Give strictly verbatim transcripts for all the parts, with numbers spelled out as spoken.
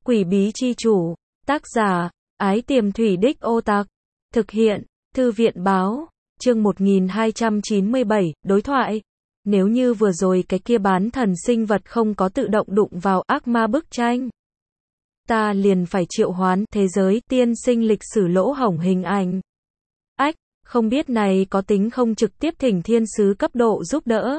Quỷ bí chi chủ, tác giả, Ái Tiềm Thủy Đích Ô Tạc, thực hiện, Thư viện báo, chương một nghìn hai trăm chín mươi bảy, đối thoại. Nếu như vừa rồi cái kia bán thần sinh vật không có tự động đụng vào ác ma bức tranh, ta liền phải triệu hoán thế giới tiên sinh lịch sử lỗ hổng hình ảnh. Ách, không biết này có tính không trực tiếp thỉnh thiên sứ cấp độ giúp đỡ.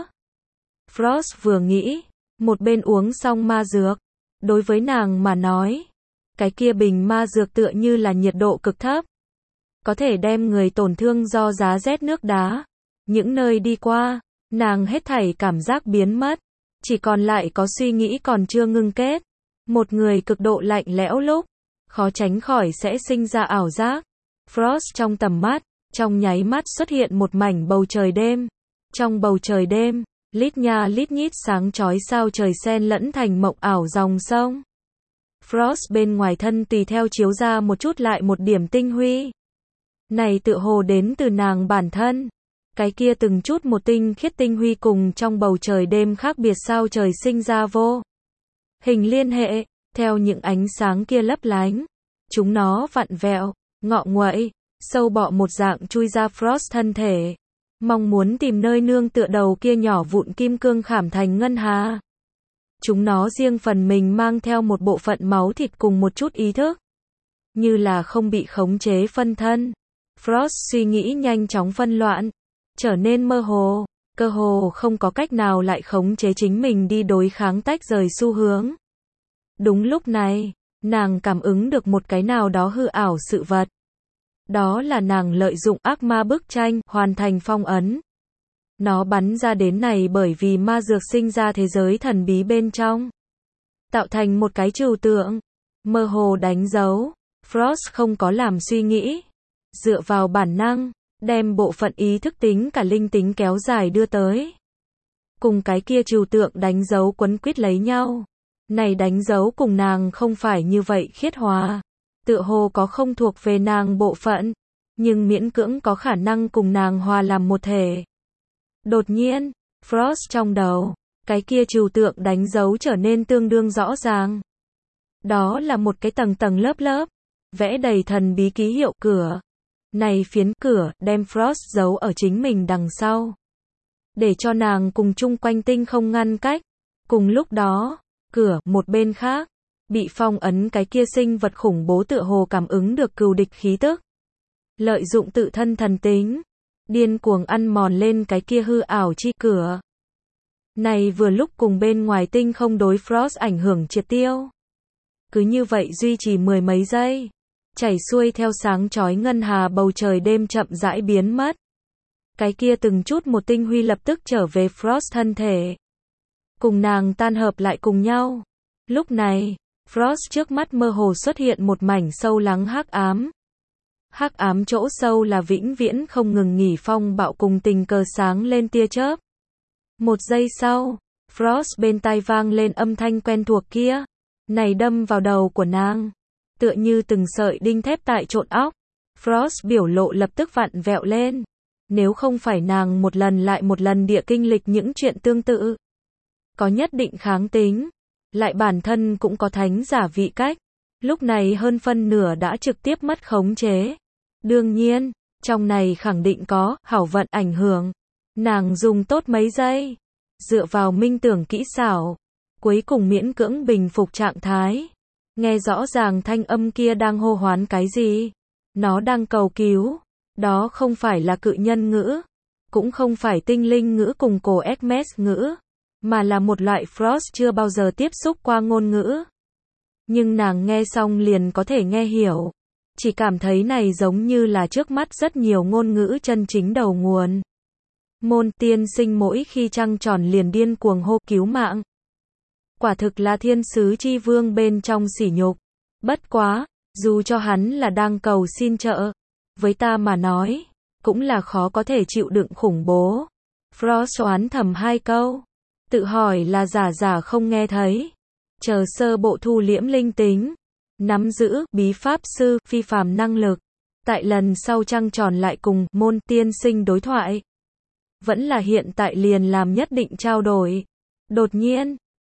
Frost vừa nghĩ, một bên uống xong ma dược. Đối với nàng mà nói, cái kia bình ma dược tựa như là nhiệt độ cực thấp, có thể đem người tổn thương do giá rét nước đá. Những nơi đi qua, nàng hết thảy cảm giác biến mất, chỉ còn lại có suy nghĩ còn chưa ngưng kết. Một người cực độ lạnh lẽo lúc, khó tránh khỏi sẽ sinh ra ảo giác. Frost trong tầm mắt, trong nháy mắt xuất hiện một mảnh bầu trời đêm. Trong bầu trời đêm, lít nha lít nhít sáng chói sao trời xen lẫn thành mộng ảo dòng sông. Frost bên ngoài thân tùy theo chiếu ra một chút lại một điểm tinh huy. Này tựa hồ đến từ nàng bản thân. Cái kia từng chút một tinh khiết tinh huy cùng trong bầu trời đêm khác biệt sao trời sinh ra vô hình liên hệ, theo những ánh sáng kia lấp lánh. Chúng nó vặn vẹo, ngọ nguậy, sâu bọ một dạng chui ra Frost thân thể. Mong muốn tìm nơi nương tựa đầu kia nhỏ vụn kim cương khảm thành ngân hà. Chúng nó riêng phần mình mang theo một bộ phận máu thịt cùng một chút ý thức. Như là không bị khống chế phân thân. Frost suy nghĩ nhanh chóng phân loạn, trở nên mơ hồ, cơ hồ không có cách nào lại khống chế chính mình đi đối kháng tách rời xu hướng. Đúng lúc này, nàng cảm ứng được một cái nào đó hư ảo sự vật. Đó là nàng lợi dụng ác ma bức tranh, hoàn thành phong ấn. Nó bắn ra đến này bởi vì ma dược sinh ra thế giới thần bí bên trong. Tạo thành một cái trừu tượng, mơ hồ đánh dấu. Frost không có làm suy nghĩ. Dựa vào bản năng, đem bộ phận ý thức tính cả linh tính kéo dài đưa tới. Cùng cái kia trừu tượng đánh dấu quấn quýt lấy nhau. Này đánh dấu cùng nàng không phải như vậy khiết hòa. Tựa hồ có không thuộc về nàng bộ phận, nhưng miễn cưỡng có khả năng cùng nàng hòa làm một thể. Đột nhiên, Frost trong đầu, cái kia trừu tượng đánh dấu trở nên tương đương rõ ràng. Đó là một cái tầng tầng lớp lớp, vẽ đầy thần bí ký hiệu cửa. Này phiến cửa, đem Frost giấu ở chính mình đằng sau. Để cho nàng cùng chung quanh tinh không ngăn cách. Cùng lúc đó, cửa, một bên khác, bị phong ấn cái kia sinh vật khủng bố tựa hồ cảm ứng được cừu địch khí tức. Lợi dụng tự thân thần tính, điên cuồng ăn mòn lên cái kia hư ảo chi cửa. Này vừa lúc cùng bên ngoài tinh không đối Frost ảnh hưởng triệt tiêu. Cứ như vậy duy trì mười mấy giây, chảy xuôi theo sáng chói ngân hà bầu trời đêm chậm rãi biến mất. Cái kia từng chút một tinh huy lập tức trở về Frost thân thể. Cùng nàng tan hợp lại cùng nhau. Lúc này, Frost trước mắt mơ hồ xuất hiện một mảnh sâu lắng hắc ám. Hắc ám chỗ sâu là vĩnh viễn không ngừng nghỉ phong bạo cùng tình cờ sáng lên tia chớp. Một giây sau, Frost bên tai vang lên âm thanh quen thuộc kia. Này đâm vào đầu của nàng. Tựa như từng sợi đinh thép tại trộn óc. Frost biểu lộ lập tức vặn vẹo lên. Nếu không phải nàng một lần lại một lần địa kinh lịch những chuyện tương tự. Có nhất định kháng tính. Lại bản thân cũng có thánh giả vị cách. Lúc này hơn phân nửa đã trực tiếp mất khống chế. Đương nhiên, trong này khẳng định có hảo vận ảnh hưởng. Nàng dùng tốt mấy giây, dựa vào minh tưởng kỹ xảo, cuối cùng miễn cưỡng bình phục trạng thái. Nghe rõ ràng thanh âm kia đang hô hoán cái gì. Nó đang cầu cứu. Đó không phải là cự nhân ngữ, cũng không phải tinh linh ngữ cùng cổ Hermes ngữ, mà là một loại Frost chưa bao giờ tiếp xúc qua ngôn ngữ. Nhưng nàng nghe xong liền có thể nghe hiểu. Chỉ cảm thấy này giống như là trước mắt rất nhiều ngôn ngữ chân chính đầu nguồn. Môn tiên sinh mỗi khi trăng tròn liền điên cuồng hô cứu mạng. Quả thực là thiên sứ chi vương bên trong sỉ nhục. Bất quá, dù cho hắn là đang cầu xin trợ, với ta mà nói, cũng là khó có thể chịu đựng khủng bố. Frost oán thầm hai câu. Tự hỏi là giả giả không nghe thấy. Chờ sơ bộ thu liễm linh tính. Nắm giữ bí pháp sư phi phàm năng lực. Tại lần sau trăng tròn lại cùng môn tiên sinh đối thoại. Vẫn là hiện tại liền làm nhất định trao đổi. Đột nhiên,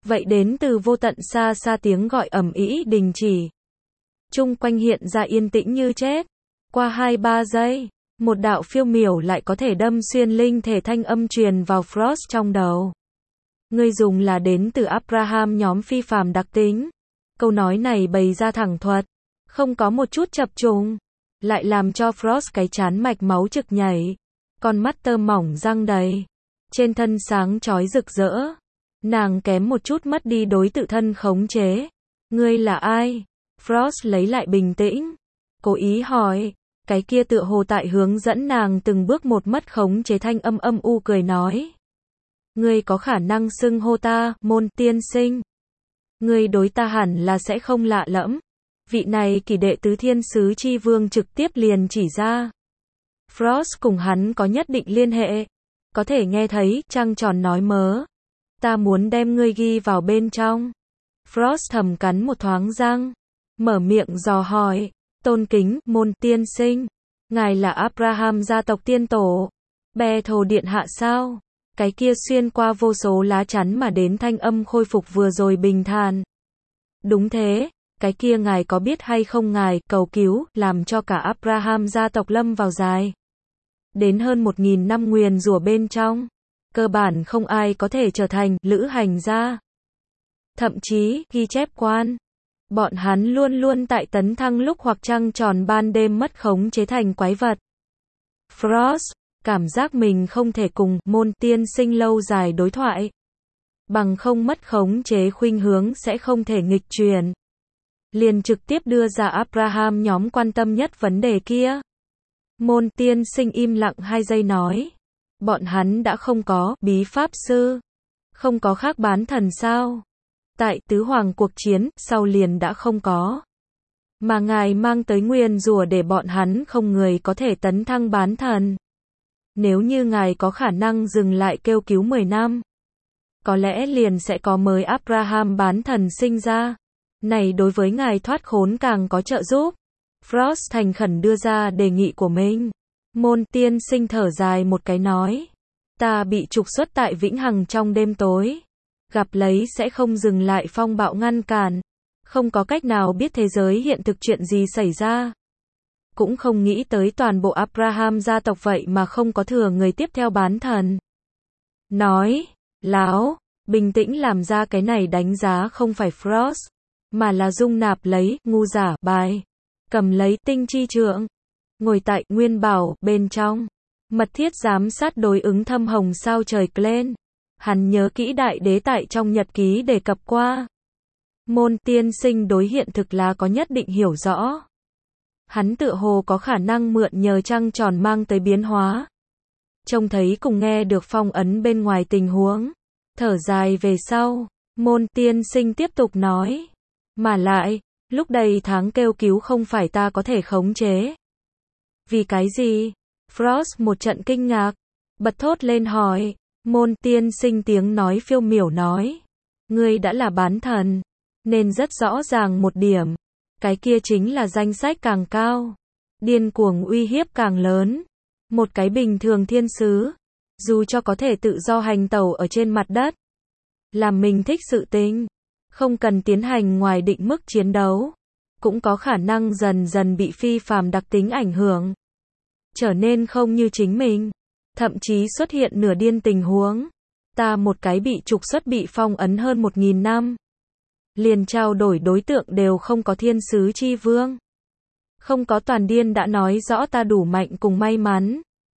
Vậy đến từ vô tận xa xa tiếng gọi ầm ĩ đình chỉ. Chung quanh hiện ra yên tĩnh như chết. Qua hai ba giây, một đạo phiêu miểu lại có thể đâm xuyên linh thể thanh âm truyền vào Frost trong đầu. Ngươi dùng là đến từ Abraham nhóm phi phàm đặc tính. Câu nói này bày ra thẳng thuật, không có một chút chập trùng, lại làm cho Frost cái chán mạch máu trực nhảy, con mắt tơ mỏng răng đầy, trên thân sáng chói rực rỡ. Nàng kém một chút mất đi đối tự thân khống chế. Ngươi là ai? Frost lấy lại bình tĩnh, cố ý hỏi. Cái kia tựa hồ tại hướng dẫn nàng từng bước một mất khống chế thanh âm âm u cười nói. Ngươi có khả năng xưng hô ta, môn tiên sinh. Ngươi đối ta hẳn là sẽ không lạ lẫm. Vị này kỳ đệ tứ thiên sứ chi vương trực tiếp liền chỉ ra. Frost cùng hắn có nhất định liên hệ. Có thể nghe thấy, trăng tròn nói mớ. Ta muốn đem ngươi ghi vào bên trong. Frost thầm cắn một thoáng răng. Mở miệng dò hỏi. Tôn kính, môn tiên sinh. Ngài là Abraham gia tộc tiên tổ. Bè thồ điện hạ sao? Cái kia xuyên qua vô số lá chắn mà đến thanh âm khôi phục vừa rồi bình thản. Đúng thế, cái kia ngài có biết hay không ngài cầu cứu, làm cho cả Abraham gia tộc lâm vào dài. Đến hơn một nghìn năm nguyền rủa bên trong. Cơ bản không ai có thể trở thành lữ hành gia. Thậm chí, ghi chép quan. Bọn hắn luôn luôn tại tấn thăng lúc hoặc trăng tròn ban đêm mất khống chế thành quái vật. Frost cảm giác mình không thể cùng môn tiên sinh lâu dài đối thoại. Bằng không mất khống chế khuynh hướng sẽ không thể nghịch chuyển. Liền trực tiếp đưa ra Abraham nhóm quan tâm nhất vấn đề kia. Môn tiên sinh im lặng hai giây nói. Bọn hắn đã không có bí pháp sư. Không có khác bán thần sao? Tại tứ hoàng cuộc chiến, sau liền đã không có. Mà ngài mang tới nguyền rủa để bọn hắn không người có thể tấn thăng bán thần. Nếu như ngài có khả năng dừng lại kêu cứu mười năm, có lẽ liền sẽ có mới Abraham bán thần sinh ra. Này đối với ngài thoát khốn càng có trợ giúp. Frost thành khẩn đưa ra đề nghị của mình. Môn tiên sinh thở dài một cái nói. Ta bị trục xuất tại vĩnh hằng trong đêm tối. Gặp lấy sẽ không dừng lại phong bạo ngăn cản. Không có cách nào biết thế giới hiện thực chuyện gì xảy ra. Cũng không nghĩ tới toàn bộ Abraham gia tộc vậy mà không có thừa người tiếp theo bán thần. Nói, láo, bình tĩnh làm ra cái này đánh giá không phải Frost, mà là dung nạp lấy, ngu giả, bài. Cầm lấy tinh chi trượng. Ngồi tại nguyên bảo, bên trong. Mật thiết giám sát đối ứng thâm hồng sao trời Glen. Hắn nhớ kỹ đại đế tại trong nhật ký đề cập qua. Môn tiên sinh đối hiện thực là có nhất định hiểu rõ. Hắn tựa hồ có khả năng mượn nhờ trăng tròn mang tới biến hóa. Trông thấy cùng nghe được phong ấn bên ngoài tình huống. Thở dài về sau, môn tiên sinh tiếp tục nói. Mà lại, lúc đầy tháng kêu cứu không phải ta có thể khống chế. Vì cái gì? Frost một trận kinh ngạc. Bật thốt lên hỏi. Môn tiên sinh tiếng nói phiêu miểu nói. Ngươi đã là bán thần. Nên rất rõ ràng một điểm. Cái kia chính là danh sách càng cao. Điên cuồng uy hiếp càng lớn. Một cái bình thường thiên sứ. Dù cho có thể tự do hành tẩu ở trên mặt đất. Làm mình thích sự tình. Không cần tiến hành ngoài định mức chiến đấu. Cũng có khả năng dần dần bị phi phàm đặc tính ảnh hưởng. Trở nên không như chính mình. Thậm chí xuất hiện nửa điên tình huống. Ta một cái bị trục xuất bị phong ấn hơn một nghìn năm. Liền trao đổi đối tượng đều không có thiên sứ chi vương. Không có toàn điên đã nói rõ ta đủ mạnh cùng may mắn.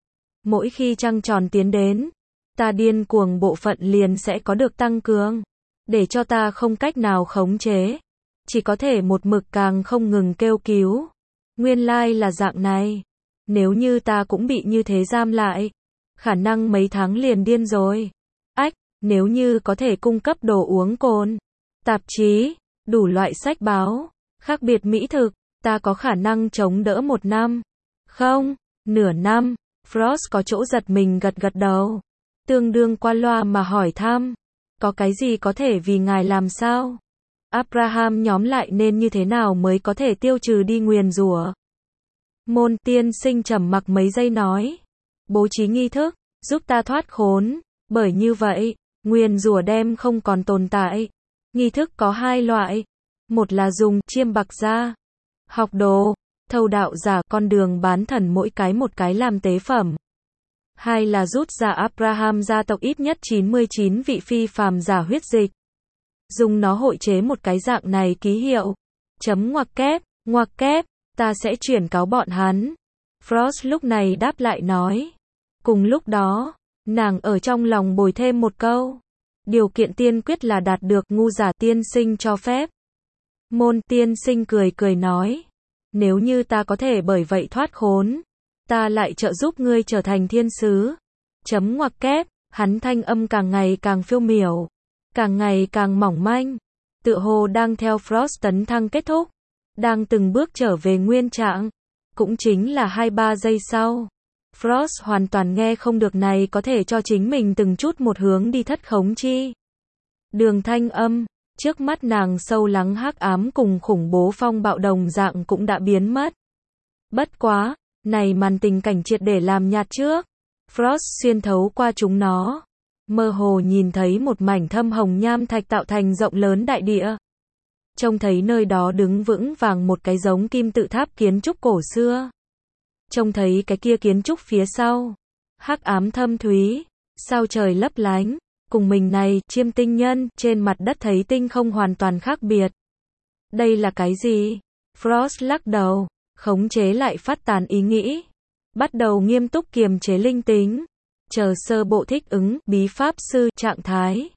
Mỗi khi trăng tròn tiến đến, ta điên cuồng bộ phận liền sẽ có được tăng cường. Để cho ta không cách nào khống chế. Chỉ có thể một mực càng không ngừng kêu cứu. Nguyên lai là dạng này. Nếu như ta cũng bị như thế giam lại. Khả năng mấy tháng liền điên rồi. Ách, nếu như có thể cung cấp đồ uống cồn, tạp chí, đủ loại sách báo, khác biệt mỹ thực, ta có khả năng chống đỡ một năm. Không, nửa năm. Frost có chỗ giật mình gật gật đầu. Tương đương qua loa mà hỏi thăm. Có cái gì có thể vì ngài làm sao? Abraham nhóm lại nên như thế nào mới có thể tiêu trừ đi nguyền rủa? Môn tiên sinh trầm mặc mấy giây nói. Bố trí nghi thức, giúp ta thoát khốn. Bởi như vậy, nguyền rủa đem không còn tồn tại. Nghi thức có hai loại. Một là dùng chiêm bạc gia, học đồ, thâu đạo giả con đường bán thần mỗi cái một cái làm tế phẩm. Hai là rút ra Abraham gia tộc ít nhất chín mươi chín vị phi phàm giả huyết dịch. Dùng nó hội chế một cái dạng này ký hiệu. Chấm ngoặc kép, ngoặc kép, ta sẽ chuyển cáo bọn hắn. Frost lúc này đáp lại nói. Cùng lúc đó, nàng ở trong lòng bồi thêm một câu. Điều kiện tiên quyết là đạt được ngu giả tiên sinh cho phép. Môn tiên sinh cười cười nói. Nếu như ta có thể bởi vậy thoát khốn, ta lại trợ giúp ngươi trở thành thiên sứ. Chấm ngoặc kép, hắn thanh âm càng ngày càng phiêu miểu, càng ngày càng mỏng manh, tựa hồ đang theo Frost tấn thăng kết thúc, đang từng bước trở về nguyên trạng. Cũng chính là hai ba giây sau, Frost hoàn toàn nghe không được này có thể cho chính mình từng chút một hướng đi thất khống chi. Đường thanh âm, trước mắt nàng sâu lắng hắc ám cùng khủng bố phong bạo đồng dạng cũng đã biến mất. Bất quá, này màn tình cảnh triệt để làm nhạt trước. Frost xuyên thấu qua chúng nó, mơ hồ nhìn thấy một mảnh thâm hồng nham thạch tạo thành rộng lớn đại địa. Trông thấy nơi đó đứng vững vàng một cái giống kim tự tháp kiến trúc cổ xưa. Trông thấy cái kia kiến trúc phía sau, hắc ám thâm thúy, sao trời lấp lánh, cùng mình này, chiêm tinh nhân, trên mặt đất thấy tinh không hoàn toàn khác biệt. Đây là cái gì? Frost lắc đầu, khống chế lại phát tán ý nghĩ. Bắt đầu nghiêm túc kiềm chế linh tính, chờ sơ bộ thích ứng, bí pháp sư, trạng thái.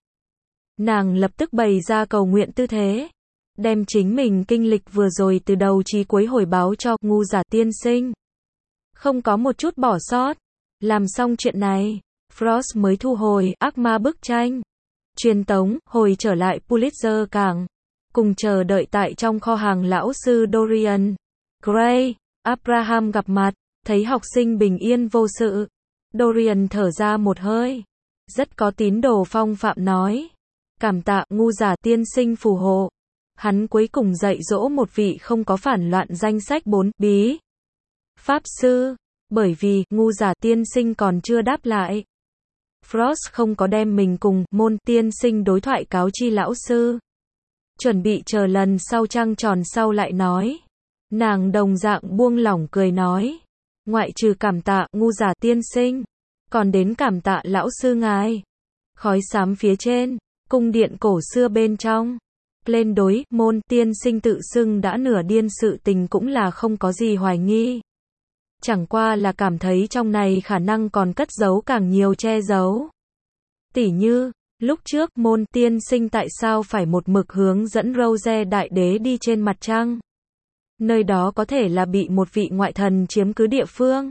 Nàng lập tức bày ra cầu nguyện tư thế, đem chính mình kinh lịch vừa rồi từ đầu chí cuối hồi báo cho ngu giả tiên sinh. Không có một chút bỏ sót. Làm xong chuyện này, Frost mới thu hồi ác ma bức tranh, truyền tống, hồi trở lại Pulitzer cảng, cùng chờ đợi tại trong kho hàng lão sư Dorian Gray. Abraham gặp mặt, thấy học sinh bình yên vô sự. Dorian thở ra một hơi, rất có tín đồ phong phạm nói. Cảm tạ ngu giả tiên sinh phù hộ. Hắn cuối cùng dạy dỗ một vị không có phản loạn danh sách bốn bí pháp sư, bởi vì ngu giả tiên sinh còn chưa đáp lại. Frost không có đem mình cùng môn tiên sinh đối thoại cáo chi lão sư. Chuẩn bị chờ lần sau trăng tròn sau lại nói. Nàng đồng dạng buông lỏng cười nói. Ngoại trừ cảm tạ ngu giả tiên sinh, còn đến cảm tạ lão sư ngài. Khói xám phía trên, cung điện cổ xưa bên trong. Lên đối, môn tiên sinh tự xưng đã nửa điên sự tình cũng là không có gì hoài nghi. Chẳng qua là cảm thấy trong này khả năng còn cất giấu càng nhiều che giấu. Tỉ như, lúc trước môn tiên sinh tại sao phải một mực hướng dẫn Rose đại đế đi trên mặt trăng. Nơi đó có thể là bị một vị ngoại thần chiếm cứ địa phương.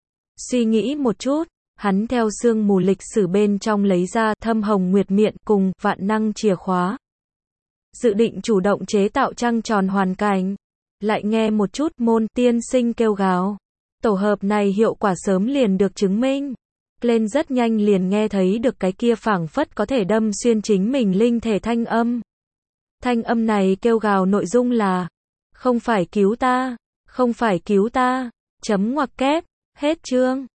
Suy nghĩ một chút, hắn theo sương mù lịch sử bên trong lấy ra thâm hồng nguyệt miện cùng vạn năng chìa khóa. Dự định chủ động chế tạo trăng tròn hoàn cảnh. Lại nghe một chút môn tiên sinh kêu gào. Tổ hợp này hiệu quả sớm liền được chứng minh. Lên rất nhanh liền nghe thấy được cái kia phảng phất có thể đâm xuyên chính mình linh thể thanh âm. Thanh âm này kêu gào nội dung là không phải cứu ta, không phải cứu ta, chấm ngoặc kép, hết chương.